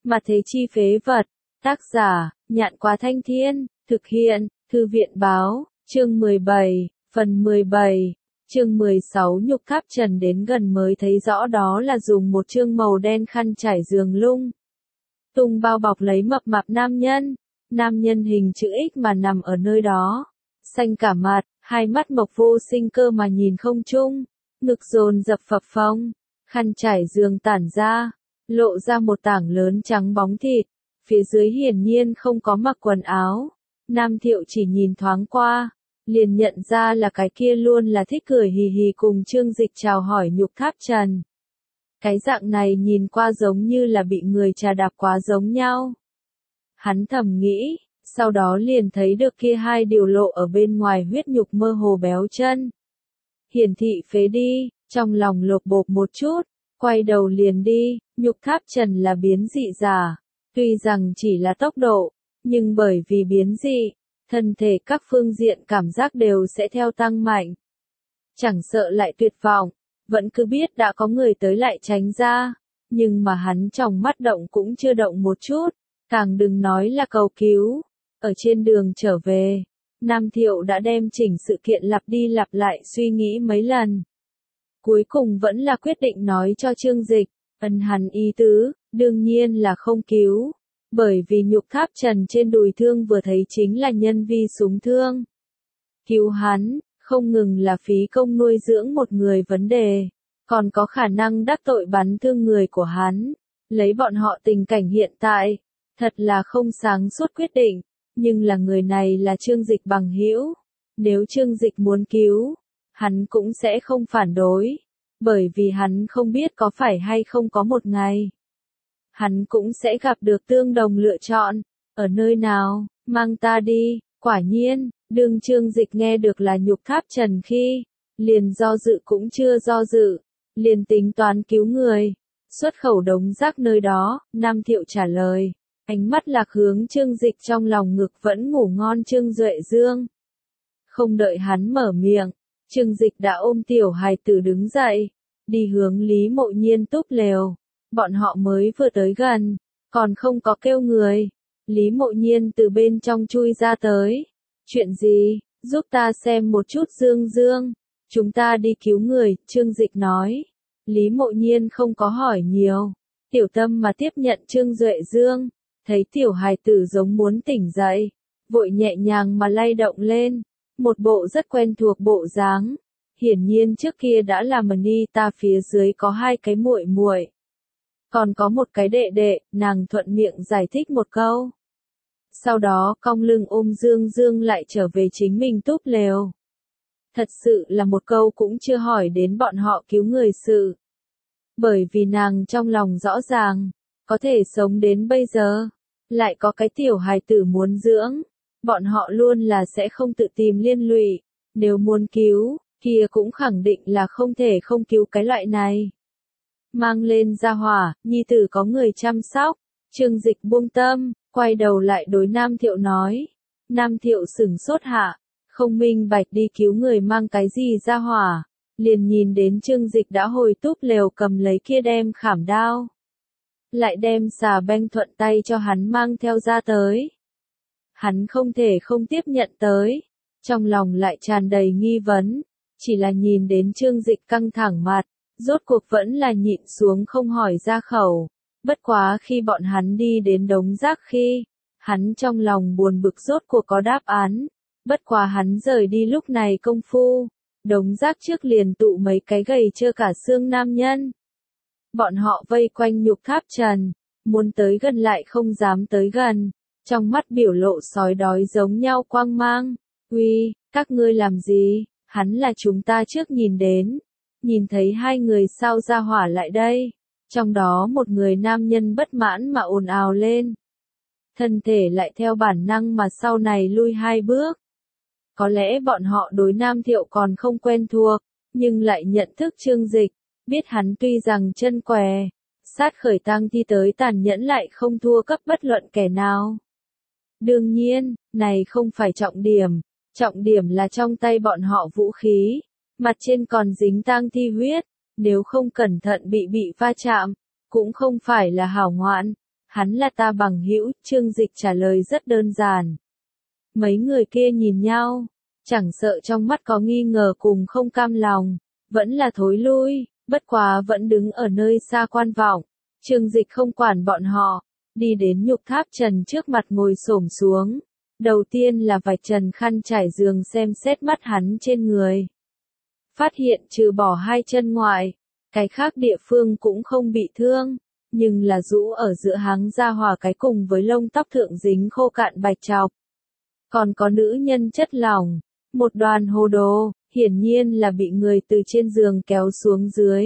Mà thế chi phế vật. Tác giả, Nhạn Quá Thanh Thiên, thực hiện, Thư viện Báo, chương 17, phần 17, chương 16 nhục tháp trần đến gần mới thấy rõ đó là dùng một chương màu đen khăn trải giường lung tung bao bọc lấy mập mạp nam nhân hình chữ X mà nằm ở nơi đó, xanh cả mặt, hai mắt mộc vô sinh cơ mà nhìn không trung, ngực dồn dập phập phồng, khăn trải giường tản ra, lộ ra một tảng lớn trắng bóng thịt, phía dưới hiển nhiên không có mặc quần áo. Nam Thiệu chỉ nhìn thoáng qua, liền nhận ra là cái kia luôn là thích cười hì hì cùng Trương Dịch chào hỏi nhục tháp trần. Cái dạng này nhìn qua giống như là bị người trà đạp quá giống nhau. Hắn thầm nghĩ, sau đó liền thấy được kia hai điều lộ ở bên ngoài huyết nhục mơ hồ béo chân. Hiển thị phế đi, trong lòng lột bột một chút, quay đầu liền đi, nhục tháp trần là biến dị giả, tuy rằng chỉ là tốc độ, nhưng bởi vì biến dị, thân thể các phương diện cảm giác đều sẽ theo tăng mạnh. Chẳng sợ lại tuyệt vọng, vẫn cứ biết đã có người tới lại tránh ra, nhưng mà hắn trong mắt động cũng chưa động một chút, càng đừng nói là cầu cứu. Ở trên đường trở về, Nam Thiệu đã đem chỉnh sự kiện lặp đi lặp lại suy nghĩ mấy lần. Cuối cùng vẫn là quyết định nói cho Trương Dịch, ân hắn ý tứ, đương nhiên là không cứu. Bởi vì nhục tháp trần trên đùi thương vừa thấy chính là nhân vi súng thương. Cứu hắn, không ngừng là phí công nuôi dưỡng một người vấn đề, còn có khả năng đắc tội bắn thương người của hắn. Lấy bọn họ tình cảnh hiện tại, thật là không sáng suốt quyết định, nhưng là người này là Trương Dịch bằng hữu. Nếu Trương Dịch muốn cứu, hắn cũng sẽ không phản đối, bởi vì hắn không biết có phải hay không có một ngày hắn cũng sẽ gặp được tương đồng lựa chọn. Ở nơi nào, mang ta đi. Quả nhiên, đương Trương Dịch nghe được là nhục tháp trần khi, liền do dự cũng chưa do dự, liền tính toán cứu người. Xuất khẩu đống rác nơi đó, Nam Thiệu trả lời, ánh mắt lạc hướng Trương Dịch trong lòng ngực vẫn ngủ ngon Trương Duệ Dương. Không đợi hắn mở miệng, Trương Dịch đã ôm tiểu hài tử đứng dậy, đi hướng Lý Mộ Nhiên túp lều. Bọn họ mới vừa tới gần, còn không có kêu người. Lý Mộ Nhiên từ bên trong chui ra tới. Chuyện gì, giúp ta xem một chút Dương Dương. Chúng ta đi cứu người, Trương Dịch nói. Lý Mộ Nhiên không có hỏi nhiều. Tiểu tâm mà tiếp nhận Trương Duệ Dương. Thấy tiểu hài tử giống muốn tỉnh dậy. Vội nhẹ nhàng mà lay động lên. Một bộ rất quen thuộc bộ dáng. Hiển nhiên trước kia đã là Anita phía dưới có hai cái muội muội. Còn có một cái đệ đệ, nàng thuận miệng giải thích một câu. Sau đó cong lưng ôm Dương Dương lại trở về chính mình túp lều. Thật sự là một câu cũng chưa hỏi đến bọn họ cứu người sự. Bởi vì nàng trong lòng rõ ràng, có thể sống đến bây giờ, lại có cái tiểu hài tử muốn dưỡng. Bọn họ luôn là sẽ không tự tìm liên lụy, nếu muốn cứu, kia cũng khẳng định là không thể không cứu cái loại này. Mang lên ra hỏa, nhi tử có người chăm sóc. Trương Dịch buông tâm, quay đầu lại đối Nam Thiệu nói. Nam Thiệu sửng sốt hạ, không minh bạch đi cứu người mang cái gì ra hỏa. Liền nhìn đến Trương Dịch đã hồi túp lều cầm lấy kia đem khảm đao. Lại đem xà beng thuận tay cho hắn mang theo ra tới. Hắn không thể không tiếp nhận tới. Trong lòng lại tràn đầy nghi vấn. Chỉ là nhìn đến Trương Dịch căng thẳng mặt. Rốt cuộc vẫn là nhịn xuống không hỏi ra khẩu. Bất quá khi bọn hắn đi đến đống rác khi, hắn trong lòng buồn bực rốt cuộc có đáp án. Bất quá hắn rời đi lúc này công phu, đống rác trước liền tụ mấy cái gầy trơ cả xương nam nhân. Bọn họ vây quanh nhục tháp trần, muốn tới gần lại không dám tới gần, trong mắt biểu lộ sói đói giống nhau quang mang. Uy, các ngươi làm gì? Hắn là chúng ta trước nhìn đến. Nhìn thấy hai người sao ra hỏa lại đây, trong đó một người nam nhân bất mãn mà ồn ào lên. Thân thể lại theo bản năng mà sau này lui hai bước. Có lẽ bọn họ đối Nam Thiệu còn không quen thuộc, nhưng lại nhận thức Trương Dịch, biết hắn tuy rằng chân què, sát khởi tang thi tới tàn nhẫn lại không thua cấp bất luận kẻ nào. Đương nhiên, này không phải trọng điểm là trong tay bọn họ vũ khí. Mặt trên còn dính tang thi huyết, nếu không cẩn thận bị va chạm, cũng không phải là hảo ngoạn. Hắn là ta bằng hữu, Trương Dịch trả lời rất đơn giản. Mấy người kia nhìn nhau, chẳng sợ trong mắt có nghi ngờ cùng không cam lòng, vẫn là thối lui, bất quá vẫn đứng ở nơi xa quan vọng. Trương Dịch không quản bọn họ, đi đến nhục tháp trần trước mặt ngồi xổm xuống. Đầu tiên là vạch trần khăn trải giường xem xét mắt hắn trên người. Phát hiện trừ bỏ hai chân ngoại, cái khác địa phương cũng không bị thương, nhưng là rũ ở giữa háng ra hòa cái cùng với lông tóc thượng dính khô cạn bạch trọc. Còn có nữ nhân chất lỏng, một đoàn hồ đồ, hiển nhiên là bị người từ trên giường kéo xuống dưới.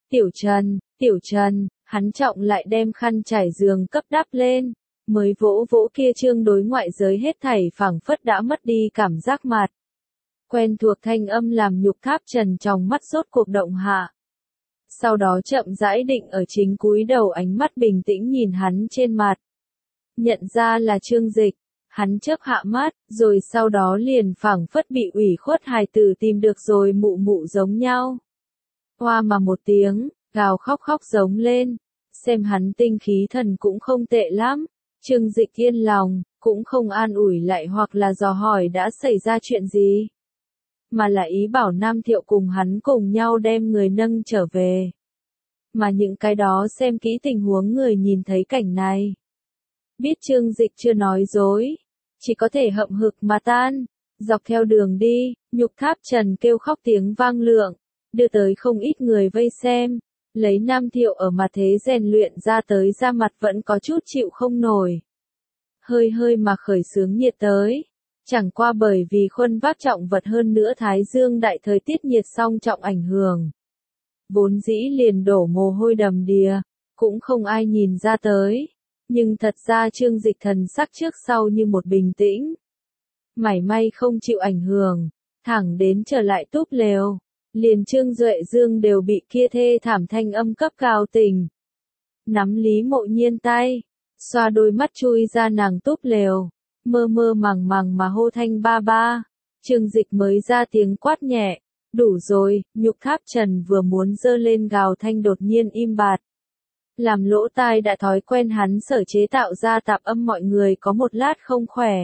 Tiểu Trần, hắn trọng lại đem khăn trải giường cấp đắp lên, mới vỗ vỗ kia trương đối ngoại giới hết thảy phảng phất đã mất đi cảm giác mặt. Quen thuộc thanh âm làm nhục tháp trần trong mắt rốt cuộc động hạ. Sau đó chậm rãi định ở chính cúi đầu ánh mắt bình tĩnh nhìn hắn trên mặt. Nhận ra là Trương Dịch, hắn chớp hạ mắt, rồi sau đó liền phảng phất bị ủy khuất hài tử tìm được rồi mụ mụ giống nhau. Hoa mà một tiếng, gào khóc khóc giống lên, xem hắn tinh khí thần cũng không tệ lắm. Trương Dịch yên lòng, cũng không an ủi lại hoặc là dò hỏi đã xảy ra chuyện gì. Mà là ý bảo Nam Thiệu cùng hắn cùng nhau đem người nâng trở về. Mà những cái đó xem kỹ tình huống người nhìn thấy cảnh này. Biết Trương Dịch chưa nói dối, chỉ có thể hậm hực mà tan. Dọc theo đường đi, nhục tháp trần kêu khóc tiếng vang lượng, đưa tới không ít người vây xem. Lấy Nam Thiệu ở mặt thế rèn luyện ra tới da mặt vẫn có chút chịu không nổi. Hơi hơi mà khởi sướng nhiệt tới. Chẳng qua bởi vì khuân vác trọng vật hơn nữa thái dương đại thời tiết nhiệt song trọng ảnh hưởng. Vốn dĩ liền đổ mồ hôi đầm đìa, cũng không ai nhìn ra tới. Nhưng thật ra Trương Dịch thần sắc trước sau như một bình tĩnh. Mảy may không chịu ảnh hưởng, thẳng đến trở lại túp lều. Liền Trương Duệ Dương đều bị kia thê thảm thanh âm cấp cao tình. Nắm Lý Mộ Nhiên tay, xoa đôi mắt chui ra nàng túp lều, mơ mơ màng màng mà hô thanh ba ba. Trương Dịch mới ra tiếng quát nhẹ, đủ rồi, nhục tháp trần vừa muốn dơ lên gào thanh đột nhiên im bặt. Làm lỗ tai đã thói quen hắn sở chế tạo ra tạp âm mọi người có một lát không khỏe.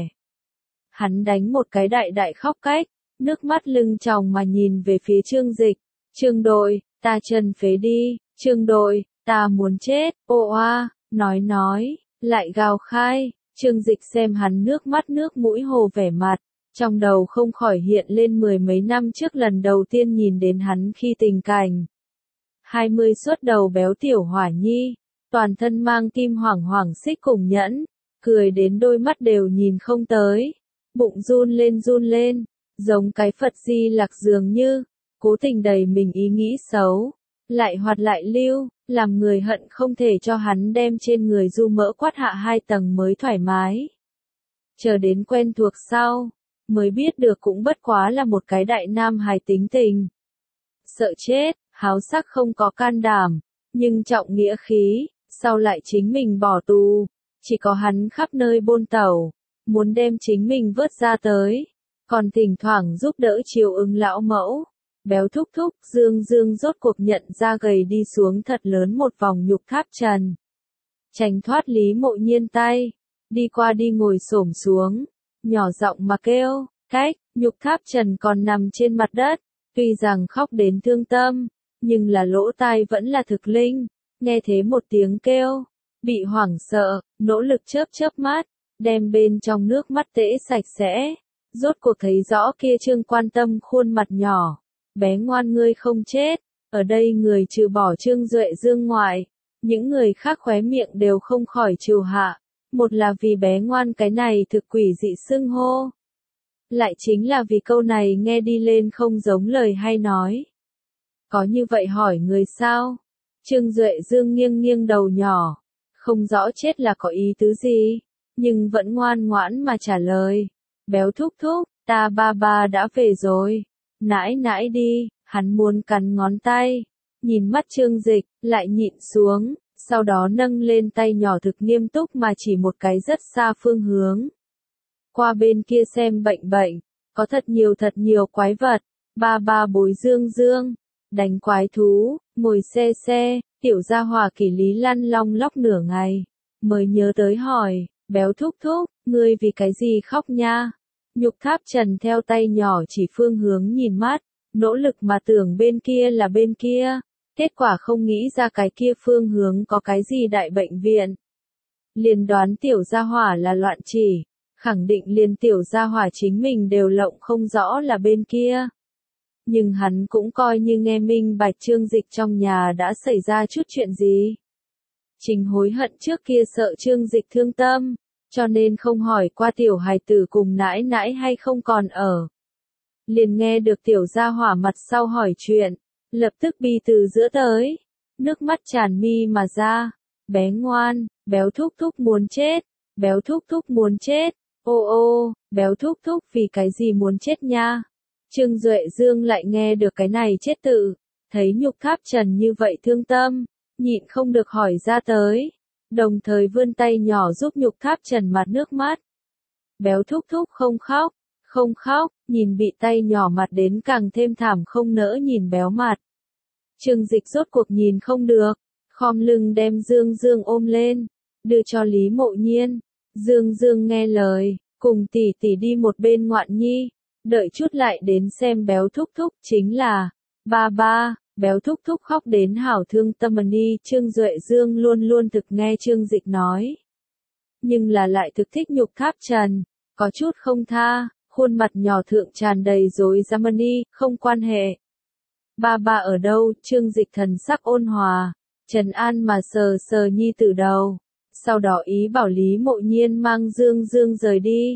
Hắn đánh một cái đại đại khóc cách. Nước mắt lưng tròng mà nhìn về phía Trương Dịch. Trương đội, ta chân phế đi, Trương đội, ta muốn chết, ô a, nói, lại gào khai. Trương Dịch xem hắn nước mắt nước mũi hồ vẻ mặt, trong đầu không khỏi hiện lên mười mấy năm trước lần đầu tiên nhìn đến hắn khi tình cảnh. 20 xuất đầu béo tiểu hỏa nhi, toàn thân mang kim hoàng hoàng xích cùng nhẫn, cười đến đôi mắt đều nhìn không tới, bụng run lên. Giống cái Phật Di Lặc dường như, cố tình đầy mình ý nghĩ xấu, lại hoạt lại lưu, làm người hận không thể cho hắn đem trên người du mỡ quát hạ 2 tầng mới thoải mái. Chờ đến quen thuộc sau, mới biết được cũng bất quá là một cái đại nam hài tính tình. Sợ chết, háo sắc không có can đảm, nhưng trọng nghĩa khí, sau lại chính mình bỏ tù, chỉ có hắn khắp nơi bôn tẩu, muốn đem chính mình vớt ra tới. Còn thỉnh thoảng giúp đỡ chiều ứng lão mẫu. Béo thúc thúc, Dương rốt cuộc nhận ra gầy đi xuống thật lớn một vòng nhục tháp trần. Tránh thoát Lý Mộ Nhiên tay, đi qua đi ngồi xổm xuống, nhỏ giọng mà kêu, cách, nhục tháp trần còn nằm trên mặt đất, tuy rằng khóc đến thương tâm, nhưng là lỗ tai vẫn là thực linh, nghe thế một tiếng kêu, bị hoảng sợ, nỗ lực chớp mắt, đem bên trong nước mắt tễ sạch sẽ. Rốt cuộc thấy rõ kia Trương quan tâm khuôn mặt nhỏ, bé ngoan ngươi không chết, ở đây người trừ bỏ Trương Duệ Dương ngoại, những người khác khóe miệng đều không khỏi trừ hạ, một là vì bé ngoan cái này thực quỷ dị xưng hô, lại chính là vì câu này nghe đi lên không giống lời hay nói. Có như vậy hỏi người sao? Trương Duệ Dương nghiêng đầu nhỏ, không rõ chết là có ý tứ gì, nhưng vẫn ngoan ngoãn mà trả lời. Béo thúc thúc, ta ba đã về rồi. Nãi đi, hắn muốn cắn ngón tay. Nhìn mắt Trương Dịch, lại nhịn xuống, sau đó nâng lên tay nhỏ thực nghiêm túc mà chỉ một cái rất xa phương hướng. Qua bên kia xem bệnh, có thật nhiều quái vật. Ba bối Dương, đánh quái thú, ngồi xe, tiểu gia hỏa Kỷ Lý lăn long lóc nửa ngày. mới nhớ tới hỏi, béo thúc thúc, ngươi vì cái gì khóc nha? Nhục Tháp Trần theo tay nhỏ chỉ phương hướng nhìn mắt, nỗ lực mà tưởng bên kia là bên kia, kết quả không nghĩ ra cái kia phương hướng có cái gì đại bệnh viện. Liền đoán tiểu gia hỏa là loạn chỉ, khẳng định liền tiểu gia hỏa chính mình đều lộng không rõ là bên kia. Nhưng hắn cũng coi như nghe minh bạch Trương Dịch trong nhà đã xảy ra chút chuyện gì. Chính hối hận trước kia sợ Trương Dịch thương tâm, cho nên không hỏi qua tiểu hài tử cùng nãi nãi hay không còn ở. Liền nghe được tiểu gia hỏa mặt sau hỏi chuyện, lập tức bi từ giữa tới, nước mắt tràn mi mà ra, bé ngoan, béo thúc thúc muốn chết, béo thúc thúc muốn chết, ô ô, béo thúc thúc vì cái gì muốn chết nha. Trương Duệ Dương lại nghe được cái này chết tự, thấy Nhục Tháp Trần như vậy thương tâm, nhịn không được hỏi ra tới, đồng thời vươn tay nhỏ giúp Nhục Tháp Trần mặt nước mắt. Béo thúc thúc không khóc, không khóc, nhìn bị tay nhỏ mặt đến càng thêm thảm không nỡ nhìn béo mặt. Trương Dịch rốt cuộc nhìn không được, khom lưng đem Dương Dương ôm lên, đưa cho Lý Mộ Nhiên. Dương Dương nghe lời, cùng tỷ tỷ đi một bên ngoạn nhi, đợi chút lại đến xem béo thúc thúc, chính là, ba ba, béo thúc thúc khóc đến hảo thương tâm đi. Trương Duệ Dương luôn luôn thực nghe Trương Dịch nói, nhưng là lại thực thích Nhục Tháp Trần, có chút không tha, khuôn mặt nhỏ thượng tràn đầy rối rắm đi, không quan hệ. Ba ba ở đâu? Trương Dịch thần sắc ôn hòa, trấn an mà sờ sờ nhi tử đầu, sau đó ý bảo Lý Mộ Nhiên mang Dương Dương rời đi.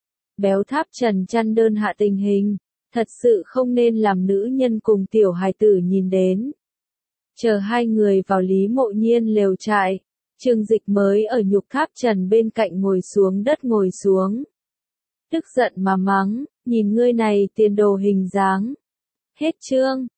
Béo Tháp Trần chăn đơn hạ tình hình, thật sự không nên làm nữ nhân cùng tiểu hài tử nhìn đến. Chờ hai người vào Lý Mộ Nhiên lều trại, Trương Dịch mới ở Nhục Tháp Trần bên cạnh ngồi xuống đất ngồi xuống. Tức giận mà mắng, nhìn ngươi này tiền đồ hình dáng. Hết chương.